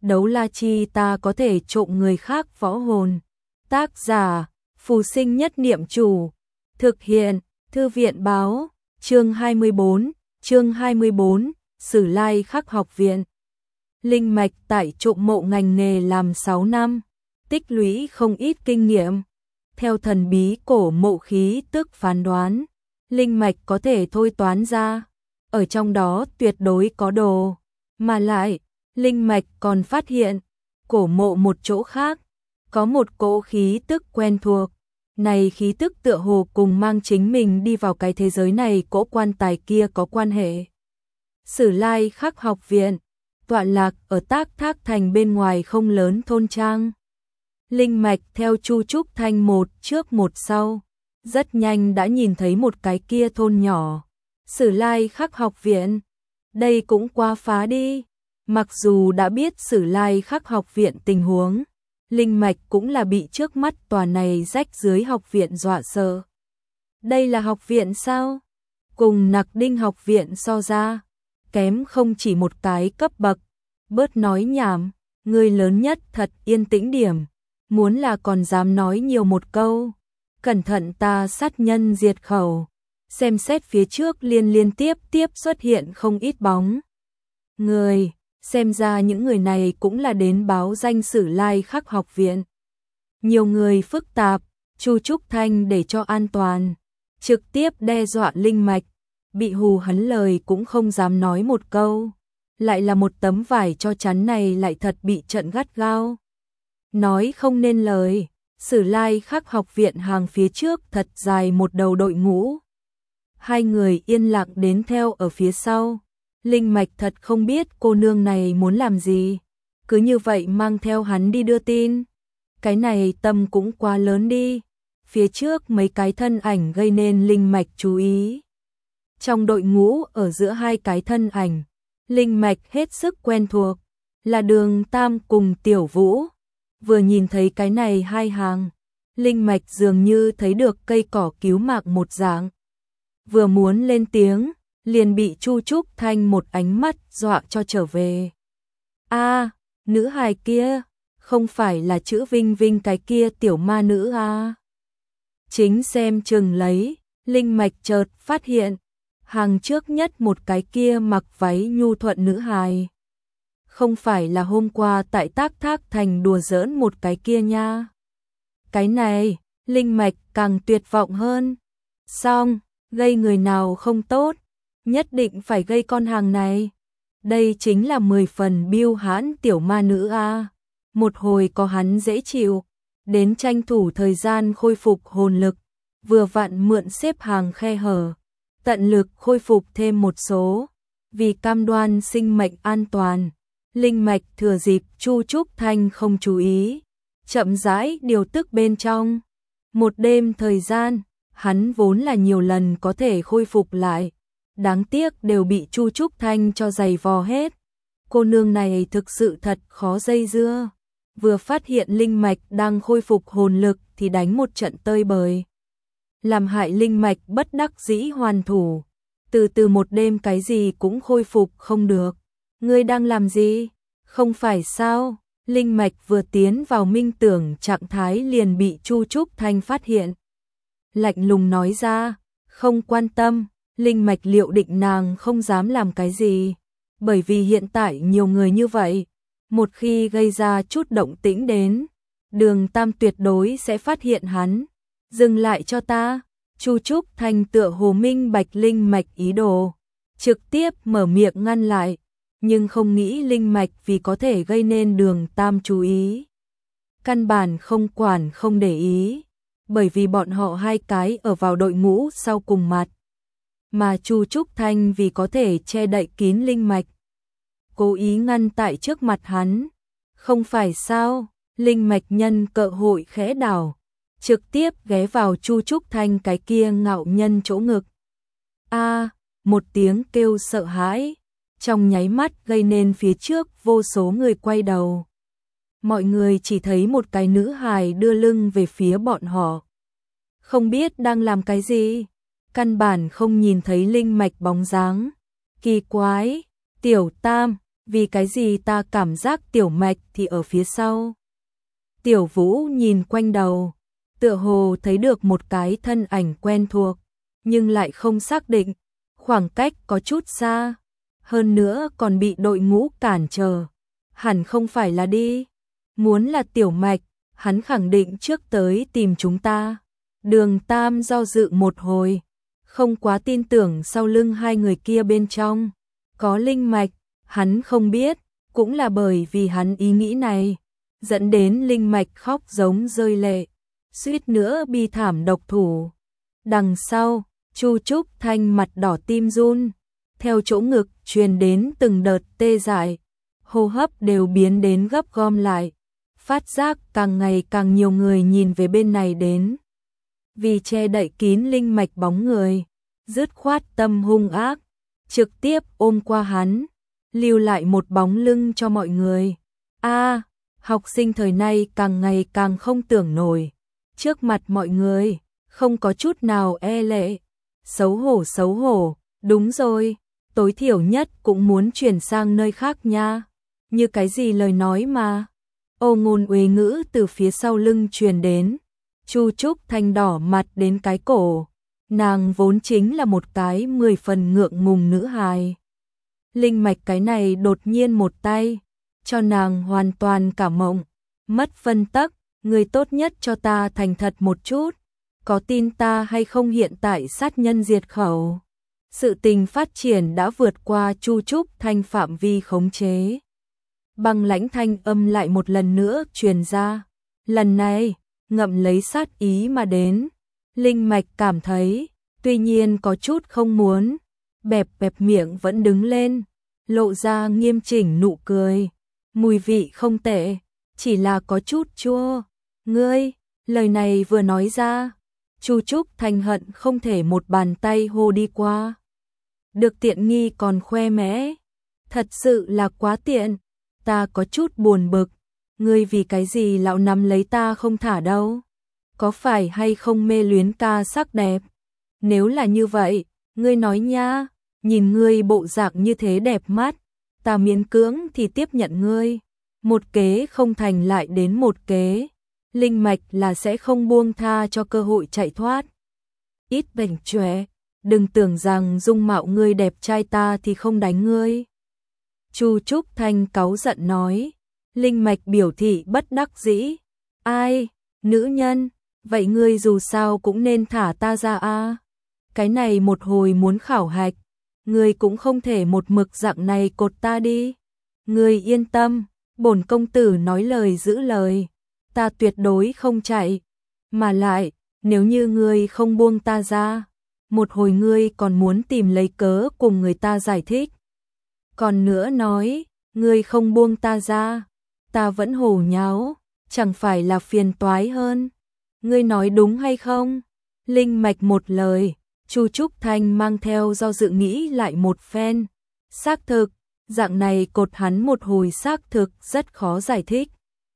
đấu la chi ta có thể trộm người khác võ hồn. Tác giả, Phù Sinh Nhất Niệm Chủ. Thực hiện, Thư viện báo, chương 24, Sử Lai Khắc Học Viện. Linh mạch tại trộm mộ ngành nghề làm 6 năm, tích lũy không ít kinh nghiệm. Theo thần bí cổ mộ khí tức phán đoán, linh mạch có thể thôi toán ra, ở trong đó tuyệt đối có đồ. Mà lại, linh mạch còn phát hiện, cổ mộ một chỗ khác, có một cỗ khí tức quen thuộc. Này khí tức tựa hồ cùng mang chính mình đi vào cái thế giới này cỗ quan tài kia có quan hệ. Sử Lai Khắc Học Viện, tọa lạc ở Tác Thác Thành bên ngoài không lớn thôn trang. Linh mạch theo Chu Trúc Thanh một trước một sau, rất nhanh đã nhìn thấy một cái kia thôn nhỏ. Sử Lai Khắc Học Viện, đây cũng quá phá đi. Mặc dù đã biết Sử Lai Khắc Học Viện tình huống, linh mạch cũng là bị trước mắt tòa này rách dưới học viện dọa sợ. Đây là học viện sao? Cùng Nặc Đinh học viện so ra, kém không chỉ một cái cấp bậc. Bớt nói nhảm, người lớn nhất thật yên tĩnh điểm, muốn là còn dám nói nhiều một câu, cẩn thận ta sát nhân diệt khẩu. Xem xét phía trước liên tiếp xuất hiện không ít bóng người, xem ra những người này cũng là đến báo danh Sử Lai Khắc Học Viện. Nhiều người phức tạp, Chu Trúc Thanh để cho an toàn, trực tiếp đe dọa linh mạch, bị hù hắn lời cũng không dám nói một câu. Lại là một tấm vải cho chắn này lại thật bị trận gắt gao. Nói không nên lời, Sử Lai Khắc Học Viện hàng phía trước thật dài một đầu đội ngũ. Hai người yên lặng đến theo ở phía sau. Linh mạch thật không biết cô nương này muốn làm gì, cứ như vậy mang theo hắn đi đưa tin. Cái này tâm cũng quá lớn đi. Phía trước mấy cái thân ảnh gây nên linh mạch chú ý. Trong đội ngũ ở giữa hai cái thân ảnh, linh mạch hết sức quen thuộc, là Đường Tam cùng Tiểu Vũ. Vừa nhìn thấy cái này hai hàng, linh mạch dường như thấy được cây cỏ cứu mạng một dạng. Vừa muốn lên tiếng, liền bị Chu Trúc Thanh một ánh mắt dọa cho trở về. A, nữ hài kia, không phải là chữ Vinh Vinh cái kia tiểu ma nữ a? Chính xem chừng lấy, linh mạch chợt phát hiện, hàng trước nhất một cái kia mặc váy nhu thuận nữ hài. Không phải là hôm qua tại Tác Thác Thành đùa giỡn một cái kia nha. Cái này, linh mạch càng tuyệt vọng hơn. Xong, gây người nào không tốt, nhất định phải gây con hàng này. Đây chính là 10 phần biêu hãn tiểu ma nữ a. Một hồi có hắn dễ chịu, đến tranh thủ thời gian khôi phục hồn lực, vừa vặn mượn xếp hàng khe hở, tận lực khôi phục thêm một số, vì cam đoan sinh mệnh an toàn. Linh mạch thừa dịp Chu Trúc Thanh không chú ý, chậm rãi điều tức bên trong. Một đêm thời gian, hắn vốn là nhiều lần có thể khôi phục lại, đáng tiếc đều bị Chu Trúc Thanh cho giày vò hết. Cô nương này thực sự thật khó dây dưa, vừa phát hiện linh mạch đang khôi phục hồn lực thì đánh một trận tơi bời, làm hại linh mạch bất đắc dĩ hoàn thủ. Từ từ một đêm cái gì cũng khôi phục không được. Ngươi đang làm gì? Không phải sao? Linh mạch vừa tiến vào minh tưởng trạng thái liền bị Chu Trúc Thanh phát hiện. Lạnh lùng nói ra, không quan tâm. Linh mạch liệu định nàng không dám làm cái gì, bởi vì hiện tại nhiều người như vậy, một khi gây ra chút động tĩnh đến, Đường Tam tuyệt đối sẽ phát hiện hắn. Dừng lại cho ta. Chu Trúc Thanh tựa hồ minh bạch linh mạch ý đồ, trực tiếp mở miệng ngăn lại, nhưng không nghĩ linh mạch vì có thể gây nên Đường Tam chú ý, căn bản không quản không để ý, bởi vì bọn họ hai cái ở vào đội ngũ sau cùng mặt. Mà Chu Trúc Thanh vì có thể che đậy kín linh mạch, cố ý ngăn tại trước mặt hắn. Không phải sao? Linh mạch nhân cơ hội khẽ đảo, trực tiếp ghé vào Chu Trúc Thanh cái kia ngạo nhân chỗ ngực. A, một tiếng kêu sợ hãi, trong nháy mắt gây nên phía trước vô số người quay đầu. Mọi người chỉ thấy một cái nữ hài đưa lưng về phía bọn họ, không biết đang làm cái gì, căn bản không nhìn thấy linh mạch bóng dáng. Kỳ quái, Tiểu Tam, Vì cái gì ta cảm giác Tiểu Mạch thì ở phía sau. Tiểu Vũ nhìn quanh đầu, tựa hồ thấy được một cái thân ảnh quen thuộc, nhưng lại không xác định, khoảng cách có chút xa, hơn nữa còn bị đội ngũ cản trở, hẳn không phải là đi. Muốn là Tiểu Mạch, hắn khẳng định trước tới tìm chúng ta. Đường Tam do dự một hồi, không quá tin tưởng sau lưng hai người kia bên trong có linh mạch, hắn không biết, cũng là bởi vì hắn ý nghĩ này, dẫn đến linh mạch khóc giống rơi lệ, suýt nữa bi thảm độc thủ. Đằng sau, Chu Trúc Thanh mặt đỏ tim run, theo chỗ ngực truyền đến từng đợt tê dại, hô hấp đều biến đến gấp gom lại, phát giác càng ngày càng nhiều người nhìn về bên này đến. Vì che đậy kín linh mạch bóng người, dứt khoát tâm hung ác, trực tiếp ôm qua hắn, lưu lại một bóng lưng cho mọi người. Học sinh thời nay càng ngày càng không tưởng nổi, trước mặt mọi người, không có chút nào e lệ, xấu hổ, đúng rồi, tối thiểu nhất cũng muốn chuyển sang nơi khác nha, như cái gì lời nói mà. Ô ngôn uế ngữ từ phía sau lưng truyền đến, Chu Trúc Thanh đỏ mặt đến cái cổ, nàng vốn chính là một cái 10 phần ngượng ngùng nữ hài. Linh mạch cái này đột nhiên một tay, cho nàng hoàn toàn cả mộng, mất phân tắc, người tốt nhất cho ta thành thật một chút, có tin ta hay không hiện tại sát nhân diệt khẩu. Sự tình phát triển đã vượt qua Chu Trúc Thanh phạm vi khống chế. Băng lãnh thanh âm lại một lần nữa truyền ra, lần này, ngậm lấy sát ý mà đến. Linh mạch cảm thấy, tuy nhiên có chút không muốn, bẹp miệng vẫn đứng lên, lộ ra nghiêm chỉnh nụ cười. Mùi vị không tệ, chỉ là có chút chua. Ngươi, lời này vừa nói ra, Chu Trúc Thanh hận không thể một bàn tay hô đi qua. Được tiện nghi còn khoe mẽ, thật sự là quá tiện, ta có chút buồn bực, ngươi vì cái gì lão nắm lấy ta không thả đâu? Có phải hay không mê luyến ca sắc đẹp? Nếu là như vậy, ngươi nói nha, nhìn ngươi bộ dạng như thế đẹp mắt, ta miễn cưỡng thì tiếp nhận ngươi. Một kế không thành lại đến một kế, linh mạch là sẽ không buông tha cho cơ hội chạy thoát. Ít bảnh chóe, đừng tưởng rằng dung mạo ngươi đẹp trai ta thì không đánh ngươi. Chu Trúc Thanh cáu giận nói, linh mạch biểu thị bất đắc dĩ. Ai, nữ nhân, vậy ngươi dù sao cũng nên thả ta ra a. Cái này một hồi muốn khảo hạch, ngươi cũng không thể một mực dạng này cột ta đi. Ngươi yên tâm, bổn công tử nói lời giữ lời, ta tuyệt đối không chạy. Mà lại, nếu như ngươi không buông ta ra, một hồi ngươi còn muốn tìm lấy cớ cùng người ta giải thích. Còn nữa nói, ngươi không buông ta ra, ta vẫn hổ nháo, chẳng phải là phiền toái hơn. Ngươi nói đúng hay không? Linh mạch một lời, Chu Trúc Thanh mang theo do dự nghĩ lại một phen. Xác thực, dạng này cột hắn một hồi xác thực rất khó giải thích.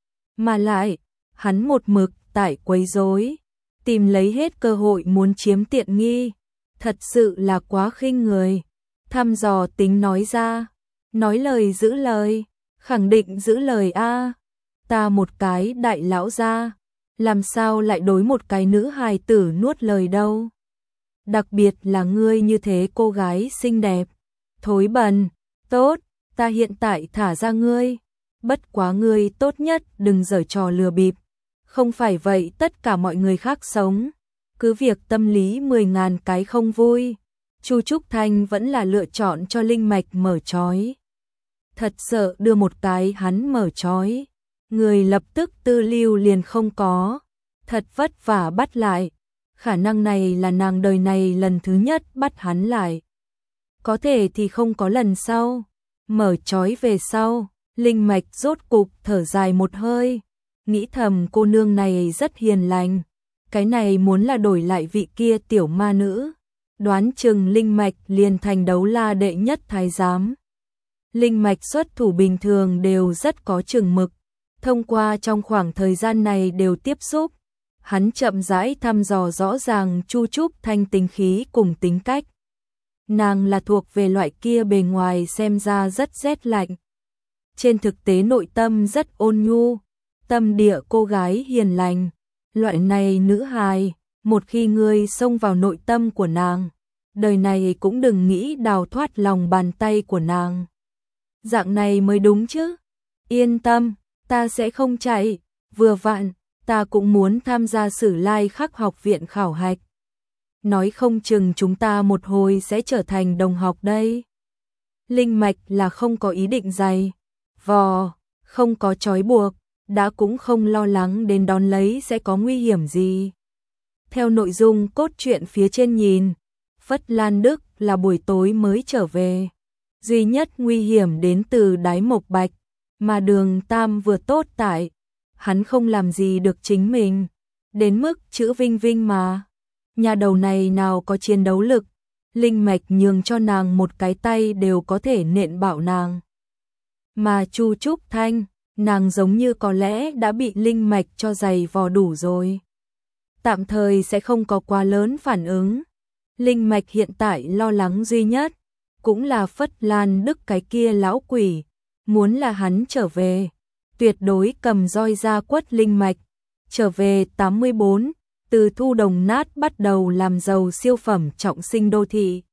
Mà lại, hắn một mực tại quấy rối, tìm lấy hết cơ hội muốn chiếm tiện nghi, thật sự là quá khinh người. Thăm dò tính nói ra, nói lời giữ lời, khẳng định giữ lời a. Ta một cái đại lão gia, làm sao lại đối một cái nữ hài tử nuốt lời đâu. Đặc biệt là ngươi như thế cô gái xinh đẹp. Thối bần, tốt, ta hiện tại thả ra ngươi. Bất quá ngươi tốt nhất đừng giở trò lừa bịp. Không phải vậy tất cả mọi người khác sống. Cứ việc tâm lý 10.000 cái không vui. Chu Trúc Thanh vẫn là lựa chọn cho linh mạch mở trói. Thật sợ đưa một cái hắn mở trói, người lập tức tư lưu liền không có. Thật vất vả bắt lại. Khả năng này là nàng đời này lần thứ nhất bắt hắn lại. Có thể thì không có lần sau. Mở trói về sau, linh mạch rốt cục thở dài một hơi. Nghĩ thầm cô nương này rất hiền lành. Cái này muốn là đổi lại vị kia tiểu ma nữ. Đoán chừng linh mạch liền thành đấu la đệ nhất thái giám. Linh mạch xuất thủ bình thường đều rất có chừng mực. Thông qua trong khoảng thời gian này đều tiếp xúc. Hắn chậm rãi thăm dò rõ ràng Chu Trúc Thanh tính khí cùng tính cách. Nàng là thuộc về loại kia bề ngoài xem ra rất rét lạnh, trên thực tế nội tâm rất ôn nhu, tâm địa cô gái hiền lành. Loại này nữ hài, một khi ngươi xông vào nội tâm của nàng, đời này cũng đừng nghĩ đào thoát lòng bàn tay của nàng. Dạng này mới đúng chứ. Yên tâm, ta sẽ không chạy, vừa vặn, ta cũng muốn tham gia Sử Lai Khắc học viện khảo hạch. Nói không chừng chúng ta một hồi sẽ trở thành đồng học đây. Linh Mạch là không có ý định giày vò, không có trói buộc, đã cũng không lo lắng đến đón lấy sẽ có nguy hiểm gì. Theo nội dung cốt truyện phía trên nhìn, Phất Lan Đức là buổi tối mới trở về. Duy nhất nguy hiểm đến từ Đái Mộc Bạch, mà Đường Tam vừa tốt tại, hắn không làm gì được chính mình, đến mức chữ Vinh Vinh mà. Nhà đầu này nào có chiến đấu lực, Linh Mạch nhường cho nàng một cái tay đều có thể nện bạo nàng. Mà Chu Trúc Thanh, nàng giống như có lẽ đã bị Linh Mạch cho giày vò đủ rồi. Tạm thời sẽ không có quá lớn phản ứng. Linh Mạch hiện tại lo lắng duy nhất, cũng là Phất Lan Đức cái kia lão quỷ, muốn là hắn trở về, tuyệt đối cầm roi ra quất Linh Mạch. Trở về 84, từ Thu Đồng Nát bắt đầu làm giàu siêu phẩm trọng sinh đô thị.